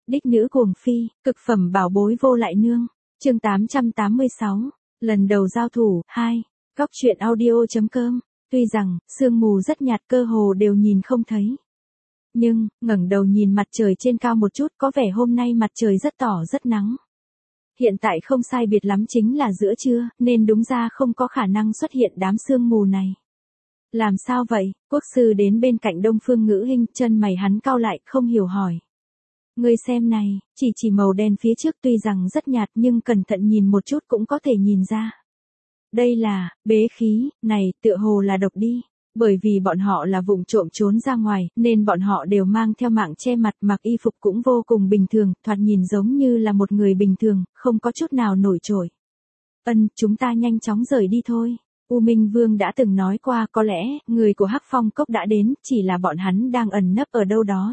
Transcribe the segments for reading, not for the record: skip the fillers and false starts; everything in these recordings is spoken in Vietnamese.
Đích nữ cuồng phi, cực phẩm bảo bối vô lại nương. Chương 886, lần đầu giao thủ 2. Góc truyện audio.com. Tuy rằng sương mù rất nhạt, cơ hồ đều nhìn không thấy. Nhưng ngẩng đầu nhìn mặt trời trên cao một chút, có vẻ hôm nay mặt trời rất tỏ rất nắng. Hiện tại không sai biệt lắm chính là giữa trưa, nên đúng ra không có khả năng xuất hiện đám sương mù này. Làm sao vậy? Quốc sư đến bên cạnh Đông Phương Ngữ Hinh, chân mày hắn cau lại, không hiểu hỏi. Ngươi xem này, chỉ màu đen phía trước tuy rằng rất nhạt nhưng cẩn thận nhìn một chút cũng có thể nhìn ra. Đây là bế khí, này tựa hồ là độc đi. Bởi vì bọn họ là vụng trộm trốn ra ngoài, nên bọn họ đều mang theo mạng che mặt, mặc y phục cũng vô cùng bình thường, thoạt nhìn giống như là một người bình thường, không có chút nào nổi trội. Chúng ta nhanh chóng rời đi thôi. U Minh Vương đã từng nói qua, có lẽ người của Hắc Phong Cốc đã đến, chỉ là bọn hắn đang ẩn nấp ở đâu đó,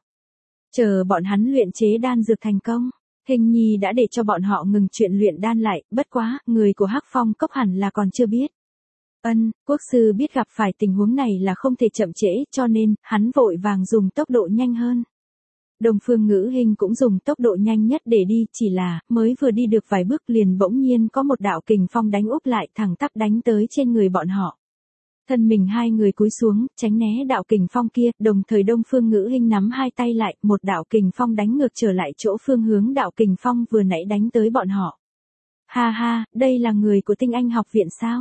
chờ bọn hắn luyện chế đan dược thành công. Hình nhi đã để cho bọn họ ngừng chuyện luyện đan lại, bất quá, người của Hắc Phong Cốc hẳn là còn chưa biết. Quốc sư biết gặp phải tình huống này là không thể chậm trễ, cho nên, hắn vội vàng dùng tốc độ nhanh hơn. Đông Phương Ngữ Hinh cũng dùng tốc độ nhanh nhất để đi, chỉ là, mới vừa đi được vài bước liền bỗng nhiên có một đạo kình phong đánh úp lại, thẳng tắp đánh tới trên người bọn họ. Thân mình hai người cúi xuống, tránh né đạo kình phong kia, đồng thời Đông Phương Ngữ Hinh nắm hai tay lại, một đạo kình phong đánh ngược trở lại chỗ phương hướng đạo kình phong vừa nãy đánh tới bọn họ. Ha ha, đây là người của Tinh Anh học viện sao?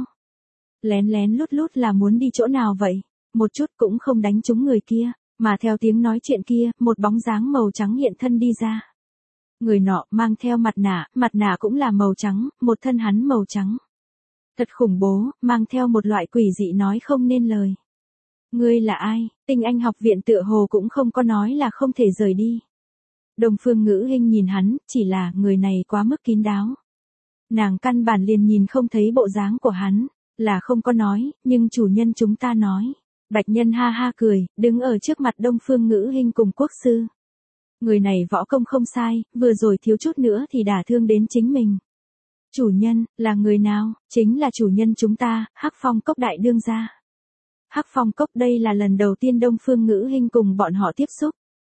Lén lén lút lút là muốn đi chỗ nào vậy? Một chút cũng không đánh trúng người kia, mà theo tiếng nói chuyện kia, một bóng dáng màu trắng hiện thân đi ra. Người nọ mang theo mặt nạ cũng là màu trắng, một thân hắn màu trắng. Thật khủng bố, mang theo một loại quỷ dị nói không nên lời. Ngươi là ai? Tinh Anh học viện tựa hồ cũng không có nói là không thể rời đi. Đông Phương Ngữ Hinh nhìn hắn, chỉ là người này quá mức kín đáo. Nàng căn bản liền nhìn không thấy bộ dáng của hắn, là không có nói, nhưng chủ nhân chúng ta nói. Bạch Nhân ha ha cười, đứng ở trước mặt Đông Phương Ngữ Hinh cùng quốc sư. Người này võ công không sai, vừa rồi thiếu chút nữa thì đả thương đến chính mình. Chủ nhân, là người nào? Chính là chủ nhân chúng ta, Hắc Phong Cốc đại đương gia. Hắc Phong Cốc đây là lần đầu tiên Đông Phương Ngữ Hinh cùng bọn họ tiếp xúc.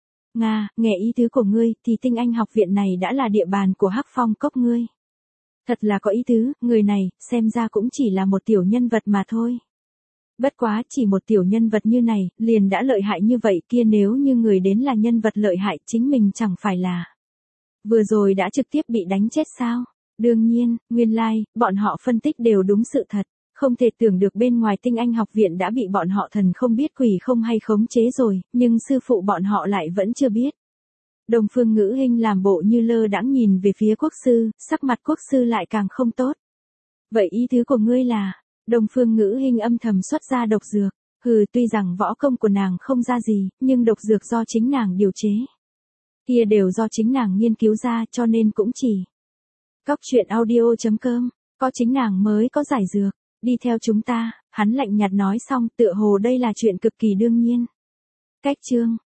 Nghe ý tứ của ngươi, thì Tinh Anh học viện này đã là địa bàn của Hắc Phong Cốc ngươi. Thật là có ý tứ, người này, xem ra cũng chỉ là một tiểu nhân vật mà thôi. Bất quá, chỉ một tiểu nhân vật như này, liền đã lợi hại như vậy kia, nếu như người đến là nhân vật lợi hại, chính mình chẳng phải là vừa rồi đã trực tiếp bị đánh chết sao? Đương nhiên, nguyên lai, bọn họ phân tích đều đúng sự thật. Không thể tưởng được bên ngoài Tinh Anh học viện đã bị bọn họ thần không biết quỷ không hay khống chế rồi, nhưng sư phụ bọn họ lại vẫn chưa biết. Đông Phương Ngữ Hinh làm bộ như lơ đãng nhìn về phía quốc sư, sắc mặt quốc sư lại càng không tốt. Vậy ý tứ của ngươi là, Đông Phương Ngữ Hinh âm thầm xuất ra độc dược. Tuy rằng võ công của nàng không ra gì, nhưng độc dược do chính nàng điều chế. Kia đều do chính nàng nghiên cứu ra, cho nên cũng chỉ. Góc truyện audio.com, có chính nàng mới có giải dược. Đi theo chúng ta, hắn lạnh nhạt nói xong, tựa hồ đây là chuyện cực kỳ đương nhiên. Cách chương